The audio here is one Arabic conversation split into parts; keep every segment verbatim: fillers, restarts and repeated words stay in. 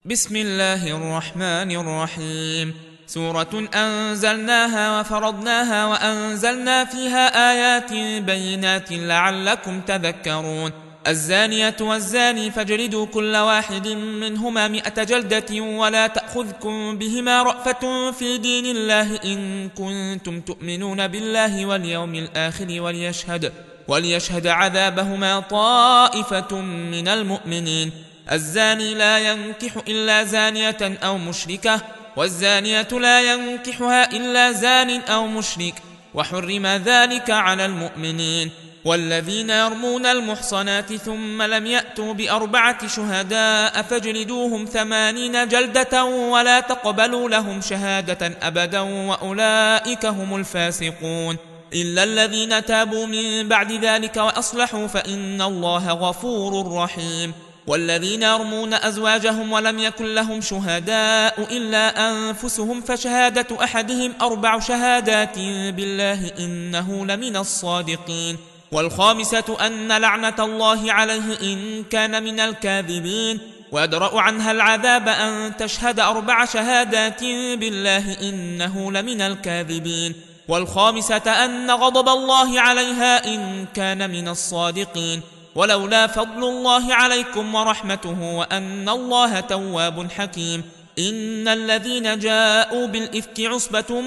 بسم الله الرحمن الرحيم. سورة أنزلناها وفرضناها وأنزلنا فيها آيات بينات لعلكم تذكرون. الزانية والزاني فاجلدوا كل واحد منهما مئة جلدة ولا تأخذكم بهما رأفة في دين الله إن كنتم تؤمنون بالله واليوم الآخر وليشهد, وليشهد عذابهما طائفة من المؤمنين. الزاني لا ينكح إلا زانية أو مشركة، والزانية لا ينكحها إلا زان أو مشرك، وحرم ذلك على المؤمنين. والذين يرمون المحصنات ثم لم يأتوا بأربعة شهداء فاجلدوهم ثمانين جلدة ولا تقبلوا لهم شهادة أبدا وأولئك هم الفاسقون. إلا الذين تابوا من بعد ذلك وأصلحوا فإن الله غفور رحيم. والذين يرمون أزواجهم ولم يكن لهم شهداء إلا أنفسهم فشهادة أحدهم أربع شهادات بالله إنه لمن الصادقين. والخامسة أن لعنة الله عليه إن كان من الكاذبين. ويدرأ عنها العذاب أن تشهد أربع شهادات بالله إنه لمن الكاذبين. والخامسة أن غضب الله عليها إن كان من الصادقين. ولولا فضل الله عليكم ورحمته وأن الله تواب حكيم. إن الذين جاءوا بالإفك عصبة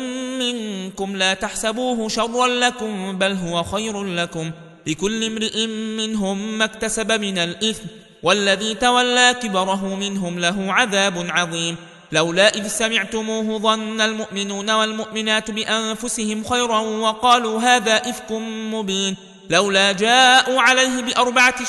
منكم لا تحسبوه شرا لكم بل هو خير لكم، لكل امرئ منهم ما اكتسب من الإثم، والذي تولى كبره منهم له عذاب عظيم. لولا إذ سمعتموه ظن المؤمنون والمؤمنات بأنفسهم خيرا وقالوا هذا إفك مبين. لولا جاءوا عليه بأربعة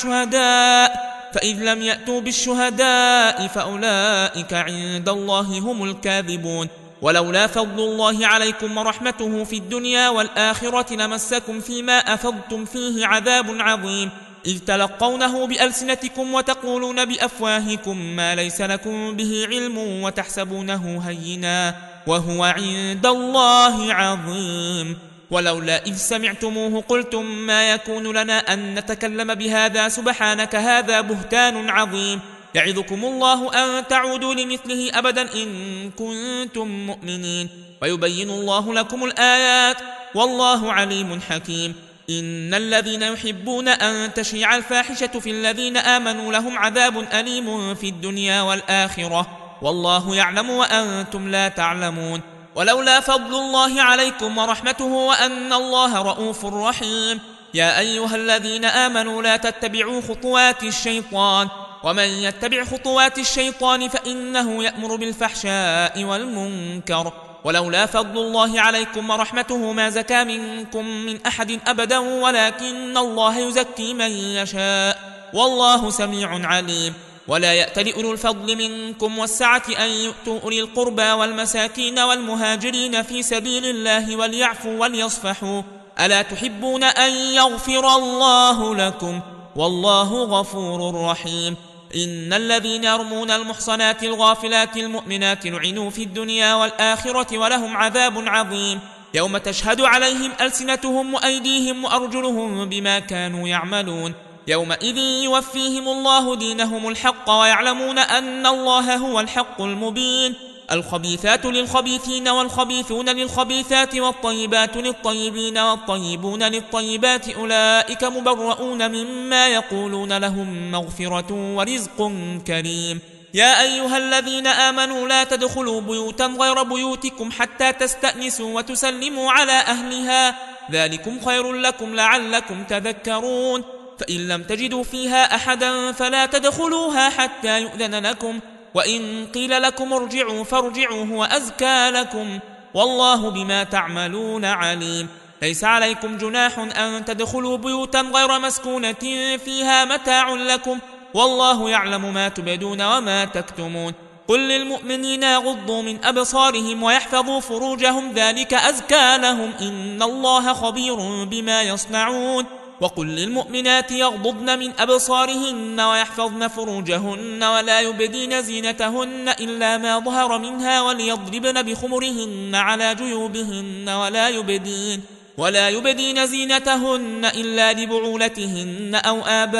شهداء فإذ لم يأتوا بالشهداء فأولئك عند الله هم الكاذبون. ولولا فضل الله عليكم ورحمته في الدنيا والآخرة لمسكم فيما أفضتم فيه عذاب عظيم، إذ تلقونه بألسنتكم وتقولون بأفواهكم ما ليس لكم به علم وتحسبونه هينا وهو عند الله عظيم. ولولا إذ سمعتموه قلتم ما يكون لنا أن نتكلم بهذا سبحانك هذا بهتان عظيم. يعظكم الله أن تعودوا لمثله أبدا إن كنتم مؤمنين. ويبين الله لكم الآيات والله عليم حكيم. إن الذين يحبون أن تشيع الفاحشة في الذين آمنوا لهم عذاب أليم في الدنيا والآخرة والله يعلم وأنتم لا تعلمون. ولولا فضل الله عليكم ورحمته وأن الله رؤوف رحيم. يا أيها الذين آمنوا لا تتبعوا خطوات الشيطان، ومن يتبع خطوات الشيطان فإنه يأمر بالفحشاء والمنكر. ولولا فضل الله عليكم ورحمته ما زكى منكم من أحد أبدا ولكن الله يزكي من يشاء والله سميع عليم. ولا يأتل أولو الفضل منكم والسعة أن يؤتوا أولي القربى والمساكين والمهاجرين في سبيل الله وليعفوا وليصفحوا ألا تحبون أن يغفر الله لكم والله غفور رحيم. إن الذين يرمون المحصنات الغافلات المؤمنات لعنوا في الدنيا والآخرة ولهم عذاب عظيم، يوم تشهد عليهم ألسنتهم وأيديهم وأرجلهم بما كانوا يعملون. يومئذ يوفيهم الله دينهم الحق ويعلمون أن الله هو الحق المبين. الخبيثات للخبيثين والخبيثون للخبيثات والطيبات للطيبين والطيبون للطيبات أولئك مبرؤون مما يقولون لهم مغفرة ورزق كريم. يا أيها الذين آمنوا لا تدخلوا بيوتا غير بيوتكم حتى تستأنسوا وتسلموا على أهلها ذلكم خير لكم لعلكم تذكرون. فإن لم تجدوا فيها أحدا فلا تدخلوها حتى يؤذن لكم، وإن قيل لكم ارجعوا فارجعوا هو أزكى لكم والله بما تعملون عليم. ليس عليكم جناح أن تدخلوا بيوتا غير مسكونة فيها متاع لكم والله يعلم ما تبدون وما تكتمون. قل للمؤمنين يغضوا من أبصارهم ويحفظوا فروجهم ذلك أزكى لهم إن الله خبير بما يصنعون. وقل للمؤمنات يغضضن من أبصارهن ويحفظن فروجهن ولا يبدين زينتهن إلا ما ظهر منها وليضربن بخمرهن على جيوبهن ولا يبدين, ولا يبدين زينتهن إلا لبعولتهن أو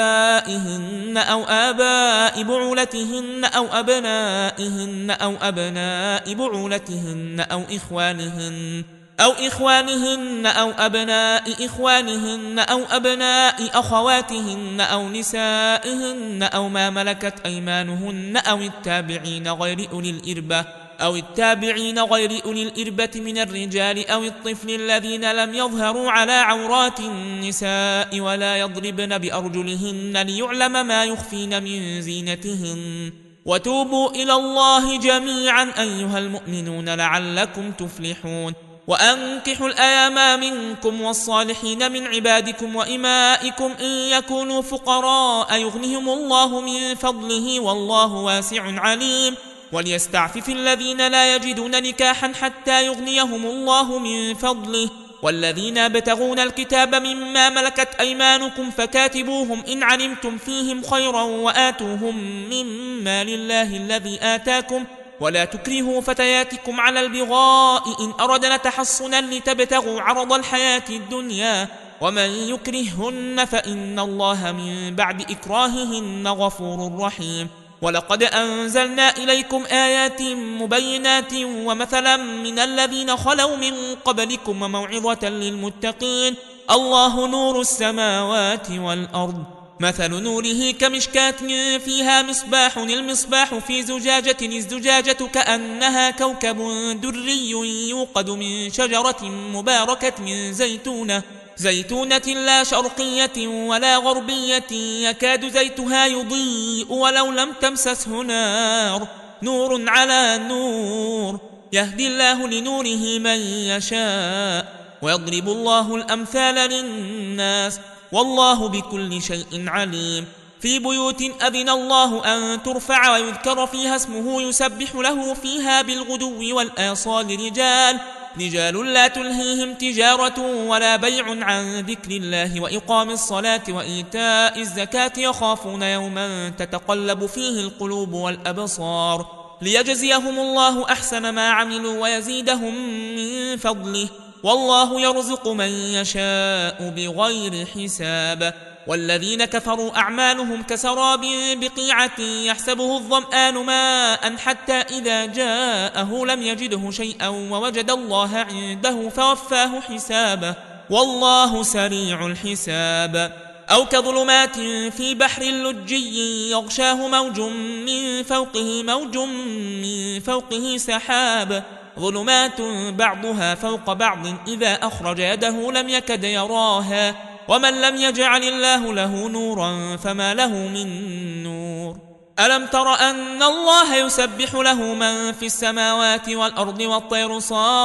آبائهن أو آباء بعولتهن أو أبنائهن أو أبناء بعولتهن أو إخوانهن أو إخوانهن أو أبناء إخوانهن أو أبناء أخواتهن أو نسائهن أو ما ملكت أيمانهن أو التابعين غير أولي الإربة أو التابعين غير أولي الإربة من الرجال أو الطفل الذين لم يظهروا على عورات النساء ولا يضربن بأرجلهن ليعلم ما يخفين من زينتهن وتوبوا إلى الله جميعا أيها المؤمنون لعلكم تفلحون وأنكحوا الأيام منكم والصالحين من عبادكم وإمائكم إن يكونوا فقراء يغنهم الله من فضله والله واسع عليم وليستعفف الذين لا يجدون نكاحا حتى يغنيهم الله من فضله والذين يبتغون الكتاب مما ملكت أيمانكم فكاتبوهم إن علمتم فيهم خيرا وآتوهم مما لله الذي آتاكم ولا تكرهوا فتياتكم على البغاء إن أردنا تحصنا لتبتغوا عرض الحياة الدنيا ومن يكرههن فإن الله من بعد إكراههن غفور رحيم ولقد أنزلنا إليكم آيات مبينات ومثلا من الذين خلوا من قبلكم وموعظة للمتقين الله نور السماوات والأرض مثل نوره كمشكاة فيها مصباح المصباح في زجاجة الزجاجة كأنها كوكب دري يوقد من شجرة مباركة من زيتونة زيتونة لا شرقية ولا غربية يكاد زيتها يضيء ولو لم تمسسه نار نور على نور يهدي الله لنوره من يشاء ويضرب الله الأمثال للناس والله بكل شيء عليم في بيوت أذن الله أن ترفع ويذكر فيها اسمه يسبح له فيها بالغدو والآصال رجال رجال لا تلهيهم تجارة ولا بيع عن ذكر الله وإقام الصلاة وإيتاء الزكاة يخافون يوما تتقلب فيه القلوب والأبصار ليجزيهم الله أحسن ما عملوا ويزيدهم من فضله والله يرزق من يشاء بغير حساب والذين كفروا أعمالهم كسراب بقيعة يحسبه الظمآن ماء حتى إذا جاءه لم يجده شيئا ووجد الله عنده فوفاه حسابه والله سريع الحساب أو كظلمات في بحر لجي يغشاه موج من فوقه موج من فوقه سحاب ظلمات بعضها فوق بعض إذا أخرج يده لم يكد يراها ومن لم يجعل الله له نورا فما له من نور ألم تر أن الله يسبح له من في السماوات والأرض والطير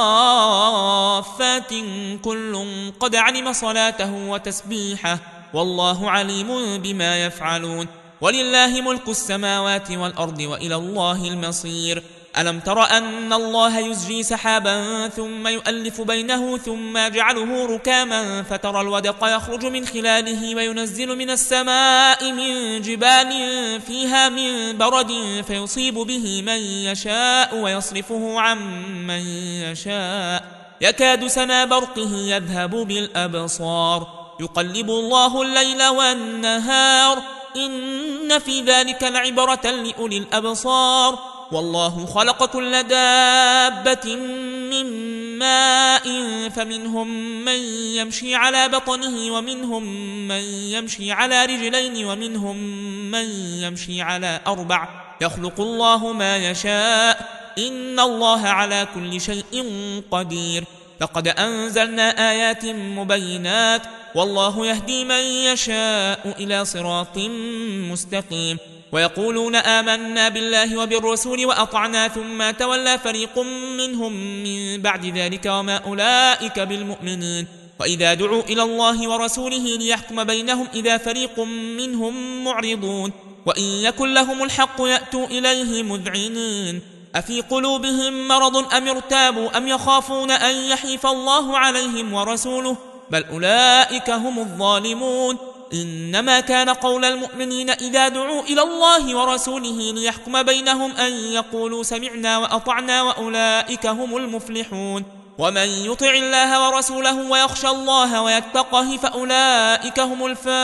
صافات كل قد علم صلاته وتسبيحه والله عليم بما يفعلون ولله ملك السماوات والأرض وإلى الله المصير ألم تر أن الله يزجي سحابا ثم يؤلف بينه ثم يجعله ركاما فترى الودق يخرج من خلاله وينزل من السماء من جبال فيها من برد فيصيب به من يشاء ويصرفه عن من يشاء يكاد سنا برقه يذهب بالأبصار يقلب الله الليل والنهار إن في ذلك لعبرة لأولي الأبصار والله خلق كل دابة من ماء فمنهم من يمشي على بطنه ومنهم من يمشي على رجلين ومنهم من يمشي على أربع يخلق الله ما يشاء إن الله على كل شيء قدير لقد أنزلنا آيات مبينات والله يهدي من يشاء إلى صراط مستقيم ويقولون آمنا بالله وبالرسول وأطعنا ثم تولى فريق منهم من بعد ذلك وما أولئك بالمؤمنين وإذا دعوا إلى الله ورسوله ليحكم بينهم إذا فريق منهم معرضون وإن يكن لهم الحق يأتوا إليه مذعنين أفي قلوبهم مرض أم ارتابوا أم يخافون أن يحيف الله عليهم ورسوله بل أولئك هم الظالمون إنما كان قول المؤمنين إذا دعوا إلى الله ورسوله ليحكم بينهم أن يقولوا سمعنا وأطعنا وأولئك هم المفلحون ومن يطع الله ورسوله ويخشى الله ويتقه فأولئك هم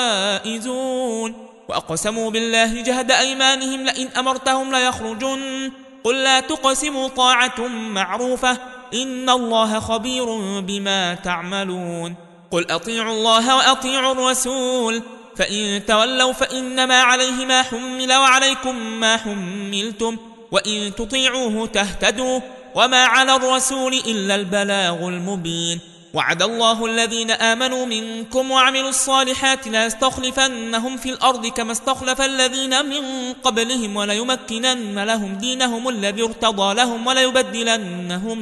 الفائزون وأقسموا بالله جهد أيمانهم لئن أمرتهم ليخرجن قل لا تقسموا طاعة معروفة إن الله خبير بما تعملون قل أطيعوا الله وأطيعوا الرسول فإن تولوا فإنما عليه ما حمل وعليكم ما حملتم وإن تطيعوه تهتدوا وما على الرسول إلا البلاغ المبين وعد الله الذين آمنوا منكم وعملوا الصالحات لا يستخلفنهم في الأرض كما استخلف الذين من قبلهم وليمكنن لهم دينهم الذي ارتضى لهم وليبدلنهم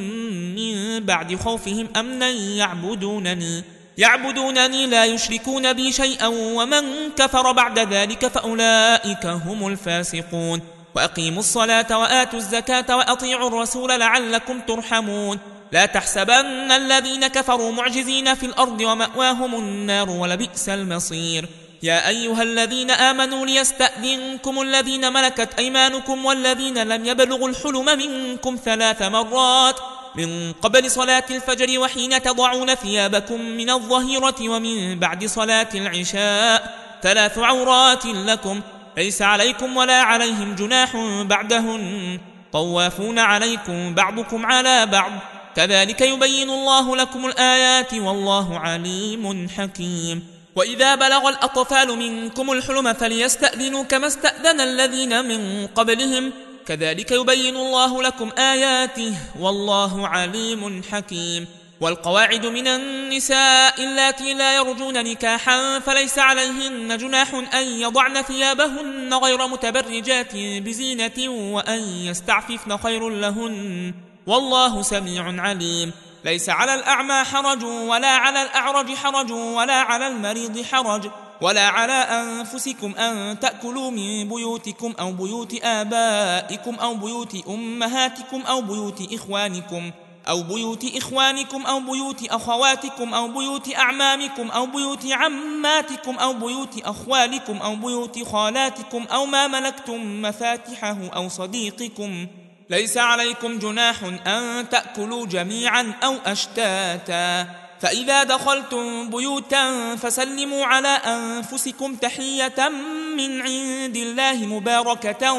من بعد خوفهم أمنا يعبدونني يعبدونني لا يشركون بي شيئا ومن كفر بعد ذلك فأولئك هم الفاسقون وأقيموا الصلاة وآتوا الزكاة وأطيعوا الرسول لعلكم ترحمون لا تحسبن الذين كفروا معجزين في الأرض ومأواهم النار ولبئس المصير يا أيها الذين آمنوا ليستأذنكم الذين ملكت أيمانكم والذين لم يبلغوا الحلم منكم ثلاث مرات من قبل صلاة الفجر وحين تضعون ثيابكم من الظهيرة ومن بعد صلاة العشاء ثلاث عورات لكم ليس عليكم ولا عليهم جناح بعدهن طوافون عليكم بعضكم على بعض كذلك يبين الله لكم الآيات والله عليم حكيم وإذا بلغ الأطفال منكم الحلم فليستأذنوا كما استأذن الذين من قبلهم كذلك يبين الله لكم آياته والله عليم حكيم والقواعد من النساء اللاتي لا يرجون نكاحا فليس عليهن جناح أن يضعن ثيابهن غير متبرجات بزينة وأن يستعففن خير لهن والله سميع عليم ليس على الأعمى حرج ولا على الأعرج حرج ولا على المريض حرج ولا على أنفسكم أن تأكلوا من بيوتكم أو بيوت آبائكم أو بيوت أمهاتكم أو بيوت إخوانكم أو بيوت إخوانكم أو بيوت أخواتكم أو بيوت أعمامكم أو بيوت عماتكم أو بيوت أخوالكم أو بيوت خالاتكم أو ما ملكتم مفاتحه أو صديقكم ليس عليكم جناح أن تأكلوا جميعا أو أشتاتا فإذا دخلتم بيوتا فسلموا على أنفسكم تحية من عند الله مباركة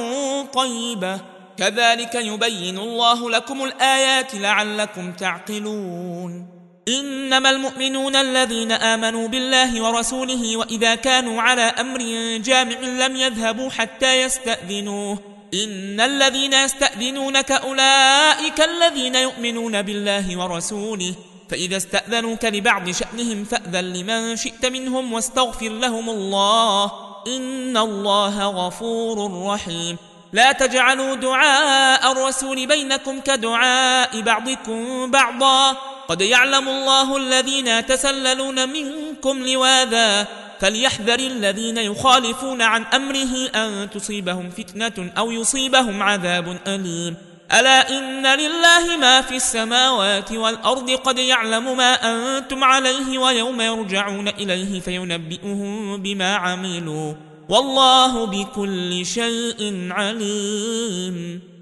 طيبة كذلك يبين الله لكم الآيات لعلكم تعقلون إنما المؤمنون الذين آمنوا بالله ورسوله وإذا كانوا على أمر جامع لم يذهبوا حتى يستأذنوه إن الذين يستأذنونك أولئك الذين يؤمنون بالله ورسوله فإذا استأذنوك لبعض شأنهم فأذن لمن شئت منهم واستغفر لهم الله إن الله غفور رحيم لا تجعلوا دعاء الرسول بينكم كدعاء بعضكم بعضا قد يعلم الله الذين يتسللون منكم لواذا فليحذر الذين يخالفون عن أمره أن تصيبهم فتنة أو يصيبهم عذاب أليم ألا إن لله ما في السماوات والأرض قد يعلم ما أنتم عليه ويوم يرجعون إليه فينبئهم بما عملوا والله بكل شيء عليم